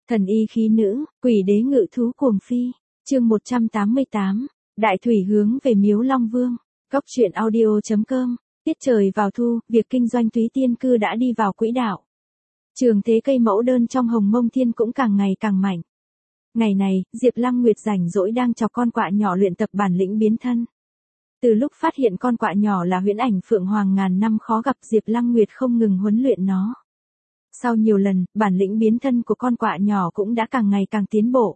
Thần y khí nữ, quỷ đế ngự thú cuồng phi. Chương 188. Đại thủy hướng về Miếu Long Vương. Góc truyện audio.com. Tiết trời vào thu, việc kinh doanh Túy Tiên Cư đã đi vào quỹ đạo. Trường thế cây mẫu đơn trong Hồng Mông Thiên cũng càng ngày càng mạnh. Ngày này, Diệp Lăng Nguyệt rảnh rỗi đang cho con quạ nhỏ luyện tập bản lĩnh biến thân. Từ lúc phát hiện con quạ nhỏ là huyễn ảnh Phượng Hoàng ngàn năm khó gặp, Diệp Lăng Nguyệt không ngừng huấn luyện nó. Sau nhiều lần, bản lĩnh biến thân của con quạ nhỏ cũng đã càng ngày càng tiến bộ.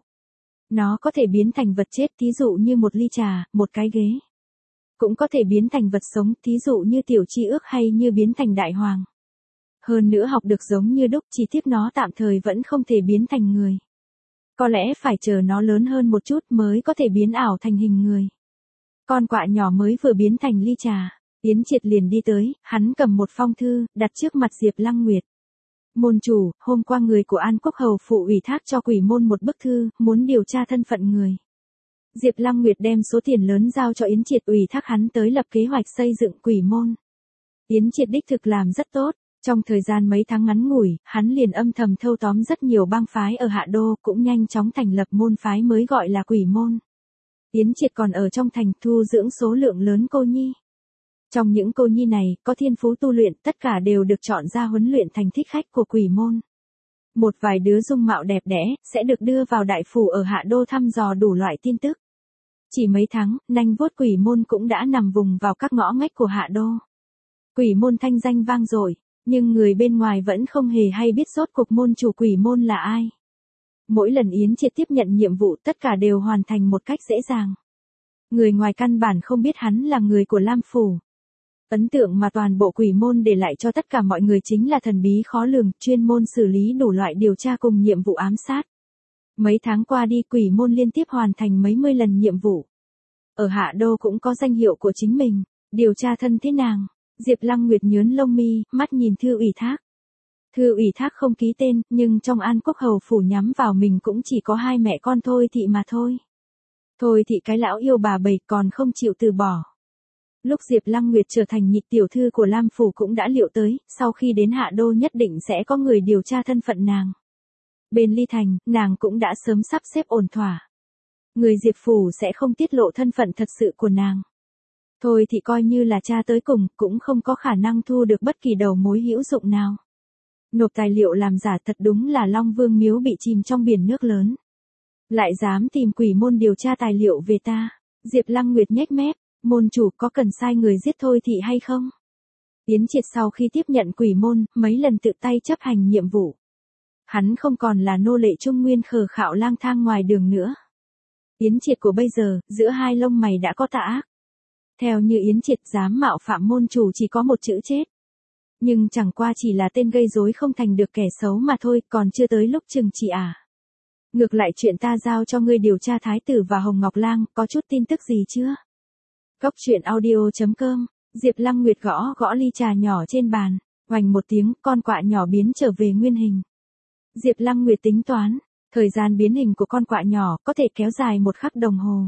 Nó có thể biến thành vật chết, thí dụ như một ly trà, một cái ghế. Cũng có thể biến thành vật sống, thí dụ như tiểu chi ước hay như biến thành đại hoàng. Hơn nữa học được giống như đúc, chỉ tiếc nó tạm thời vẫn không thể biến thành người. Có lẽ phải chờ nó lớn hơn một chút mới có thể biến ảo thành hình người. Con quạ nhỏ mới vừa biến thành ly trà, Yến Triệt liền đi tới, hắn cầm một phong thư, đặt trước mặt Diệp Lăng Nguyệt. Môn chủ, hôm qua người của An Quốc Hầu phụ ủy thác cho Quỷ Môn một bức thư, muốn điều tra thân phận người. Diệp Lăng Nguyệt đem số tiền lớn giao cho Yến Triệt, ủy thác hắn tới lập kế hoạch xây dựng Quỷ Môn. Yến Triệt đích thực làm rất tốt, trong thời gian mấy tháng ngắn ngủi, hắn liền âm thầm thâu tóm rất nhiều bang phái ở Hạ Đô, cũng nhanh chóng thành lập môn phái mới gọi là Quỷ Môn. Yến Triệt còn ở trong thành thu dưỡng số lượng lớn cô nhi. Trong những cô nhi này, có thiên phú tu luyện, tất cả đều được chọn ra huấn luyện thành thích khách của Quỷ Môn. Một vài đứa dung mạo đẹp đẽ, sẽ được đưa vào đại phủ ở Hạ Đô thăm dò đủ loại tin tức. Chỉ mấy tháng, nanh vuốt Quỷ Môn cũng đã nằm vùng vào các ngõ ngách của Hạ Đô. Quỷ Môn thanh danh vang dội, nhưng người bên ngoài vẫn không hề hay biết rốt cuộc môn chủ Quỷ Môn là ai. Mỗi lần Yến Triệt tiếp nhận nhiệm vụ tất cả đều hoàn thành một cách dễ dàng. Người ngoài căn bản không biết hắn là người của Lam Phủ. Ấn tượng mà toàn bộ Quỷ Môn để lại cho tất cả mọi người chính là thần bí khó lường, chuyên môn xử lý đủ loại điều tra cùng nhiệm vụ ám sát. Mấy tháng qua đi, Quỷ Môn liên tiếp hoàn thành mấy mươi lần nhiệm vụ. Ở Hạ Đô cũng có danh hiệu của chính mình, điều tra thân thế nàng. Diệp Lăng Nguyệt nhớn lông mi, mắt nhìn thư ủy thác. Thư ủy thác không ký tên, nhưng trong An Quốc Hầu phủ nhắm vào mình cũng chỉ có hai mẹ con Thôi Thị mà thôi. Thôi Thị cái lão yêu bà bầy còn không chịu từ bỏ. Lúc Diệp Lăng Nguyệt trở thành nhị tiểu thư của Lam Phủ cũng đã liệu tới, sau khi đến Hạ Đô nhất định sẽ có người điều tra thân phận nàng. Bên Ly Thành, nàng cũng đã sớm sắp xếp ổn thỏa. Người Diệp Phủ sẽ không tiết lộ thân phận thật sự của nàng. Thôi thì coi như là cha tới cùng, cũng không có khả năng thu được bất kỳ đầu mối hữu dụng nào. Nộp tài liệu làm giả thật đúng là Long Vương miếu bị chìm trong biển nước lớn. Lại dám tìm Quỷ Môn điều tra tài liệu về ta. Diệp Lăng Nguyệt nhếch mép, môn chủ có cần sai người giết Thôi Thị hay không? Yến Triệt sau khi tiếp nhận Quỷ Môn, mấy lần tự tay chấp hành nhiệm vụ. Hắn không còn là nô lệ trung nguyên khờ khạo lang thang ngoài đường nữa. Yến Triệt của bây giờ, giữa hai lông mày đã có tà ác. Theo như Yến Triệt, dám mạo phạm môn chủ chỉ có một chữ chết. Nhưng chẳng qua chỉ là tên gây rối không thành được kẻ xấu mà thôi, còn chưa tới lúc trừng trị à. Ngược lại chuyện ta giao cho ngươi điều tra Thái tử và Hồng Ngọc Lang, có chút tin tức gì chưa? Góc truyện audio.com. Diệp Lăng Nguyệt gõ gõ ly trà nhỏ trên bàn, oành một tiếng, con quạ nhỏ biến trở về nguyên hình. Diệp Lăng Nguyệt tính toán, thời gian biến hình của con quạ nhỏ có thể kéo dài 1 khắc đồng hồ.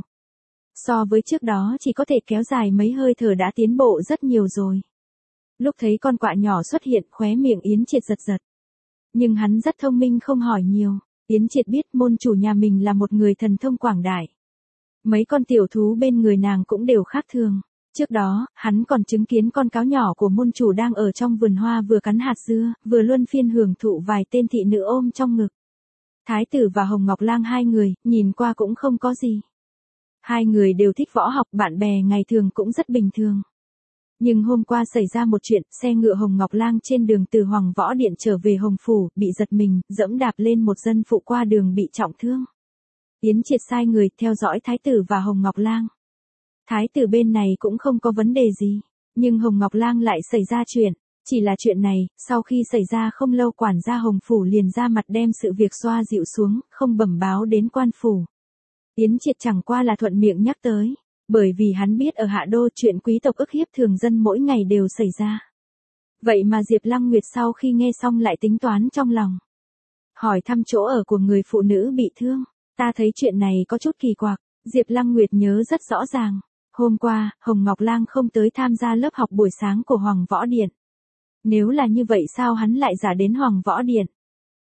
So với trước đó chỉ có thể kéo dài mấy hơi thở đã tiến bộ rất nhiều rồi. Lúc thấy con quạ nhỏ xuất hiện, khóe miệng Yến Triệt giật giật. Nhưng hắn rất thông minh không hỏi nhiều. Yến Triệt biết môn chủ nhà mình là một người thần thông quảng đại. Mấy con tiểu thú bên người nàng cũng đều khác thường. Trước đó, hắn còn chứng kiến con cáo nhỏ của môn chủ đang ở trong vườn hoa vừa cắn hạt dưa, vừa luân phiên hưởng thụ vài tên thị nữ ôm trong ngực. Thái tử và Hồng Ngọc Lang hai người, nhìn qua cũng không có gì. Hai người đều thích võ học, bạn bè ngày thường cũng rất bình thường. Nhưng hôm qua xảy ra một chuyện, xe ngựa Hồng Ngọc Lang trên đường từ Hoàng Võ Điện trở về Hồng Phủ, bị giật mình, dẫm đạp lên một dân phụ qua đường bị trọng thương. Yến Triệt sai người theo dõi Thái tử và Hồng Ngọc Lang. Thái tử bên này cũng không có vấn đề gì, nhưng Hồng Ngọc Lang lại xảy ra chuyện. Chỉ là chuyện này, sau khi xảy ra không lâu quản gia Hồng Phủ liền ra mặt đem sự việc xoa dịu xuống, không bẩm báo đến quan phủ. Yến Triệt chẳng qua là thuận miệng nhắc tới, bởi vì hắn biết ở Hạ Đô chuyện quý tộc ức hiếp thường dân mỗi ngày đều xảy ra. Vậy mà Diệp Lăng Nguyệt sau khi nghe xong lại tính toán trong lòng. Hỏi thăm chỗ ở của người phụ nữ bị thương, ta thấy chuyện này có chút kỳ quặc. Diệp Lăng Nguyệt nhớ rất rõ ràng, hôm qua, Hồng Ngọc Lang không tới tham gia lớp học buổi sáng của Hoàng Võ Điện. Nếu là như vậy sao hắn lại giả đến Hoàng Võ Điện?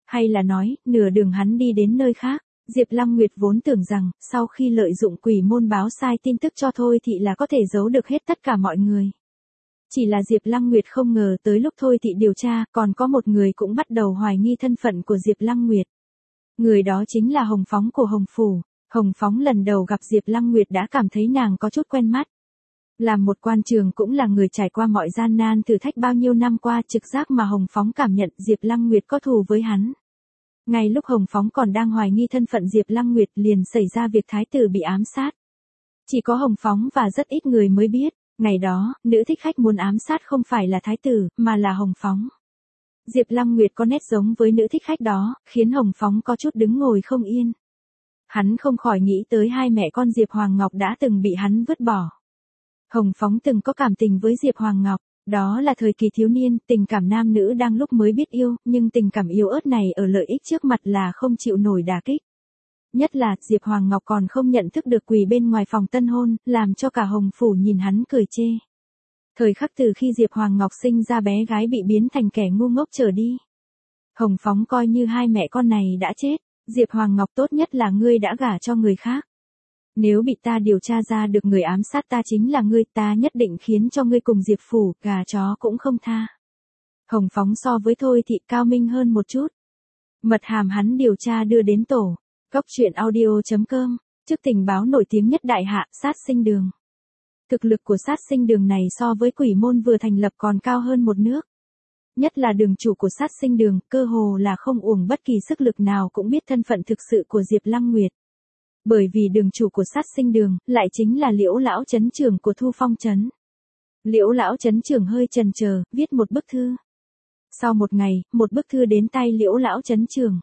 Hay là nói, nửa đường hắn đi đến nơi khác, Diệp Lăng Nguyệt vốn tưởng rằng, sau khi lợi dụng quỷ môn báo sai tin tức cho Thôi Thị là có thể giấu được hết tất cả mọi người. Chỉ là Diệp Lăng Nguyệt không ngờ tới lúc Thôi Thị điều tra, còn có một người cũng bắt đầu hoài nghi thân phận của Diệp Lăng Nguyệt. Người đó chính là Hồng Phóng của Hồng Phủ. Hồng Phóng lần đầu gặp Diệp Lăng Nguyệt đã cảm thấy nàng có chút quen mắt. Làm một quan trường cũng là người trải qua mọi gian nan thử thách bao nhiêu năm qua, trực giác mà Hồng Phóng cảm nhận Diệp Lăng Nguyệt có thù với hắn. Ngay lúc Hồng Phóng còn đang hoài nghi thân phận Diệp Lăng Nguyệt liền xảy ra việc thái tử bị ám sát. Chỉ có Hồng Phóng và rất ít người mới biết, ngày đó, nữ thích khách muốn ám sát không phải là thái tử, mà là Hồng Phóng. Diệp Lăng Nguyệt có nét giống với nữ thích khách đó, khiến Hồng Phóng có chút đứng ngồi không yên. Hắn không khỏi nghĩ tới hai mẹ con Diệp Hoàng Ngọc đã từng bị hắn vứt bỏ. Hồng Phóng từng có cảm tình với Diệp Hoàng Ngọc, đó là thời kỳ thiếu niên, tình cảm nam nữ đang lúc mới biết yêu, nhưng tình cảm yếu ớt này ở lợi ích trước mặt là không chịu nổi đả kích. Nhất là, Diệp Hoàng Ngọc còn không nhận thức được quỳ bên ngoài phòng tân hôn, làm cho cả Hồng Phủ nhìn hắn cười chê. Thời khắc từ khi Diệp Hoàng Ngọc sinh ra bé gái bị biến thành kẻ ngu ngốc trở đi. Hồng Phóng coi như hai mẹ con này đã chết, Diệp Hoàng Ngọc tốt nhất là ngươi đã gả cho người khác. Nếu bị ta điều tra ra được người ám sát ta chính là ngươi, ta nhất định khiến cho ngươi cùng Diệp Phủ, gà chó cũng không tha. Hồng Phóng so với Thôi Thị cao minh hơn một chút. Mật hàm hắn điều tra đưa đến tổ. Góc truyện audio.com, trước tình báo nổi tiếng nhất đại hạ, sát sinh đường. Thực lực của sát sinh đường này so với quỷ môn vừa thành lập còn cao hơn một nước. Nhất là đường chủ của sát sinh đường, cơ hồ là không uổng bất kỳ sức lực nào cũng biết thân phận thực sự của Diệp Lăng Nguyệt. Bởi vì đường chủ của sát sinh đường, lại chính là Liễu lão trấn trưởng của Thu Phong trấn. Liễu lão trấn trưởng hơi chần chờ, viết một bức thư. Sau một ngày, một bức thư đến tay Liễu lão trấn trưởng.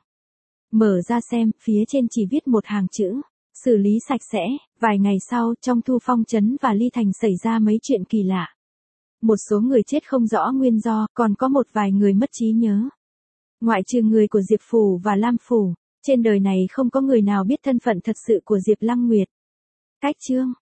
Mở ra xem, phía trên chỉ viết một hàng chữ, xử lý sạch sẽ. Vài ngày sau, trong Thu Phong trấn và Ly Thành xảy ra mấy chuyện kỳ lạ. Một số người chết không rõ nguyên do, còn có một vài người mất trí nhớ. Ngoại trừ người của Diệp Phủ và Lam Phủ, trên đời này không có người nào biết thân phận thật sự của Diệp Lăng Nguyệt. Cách chương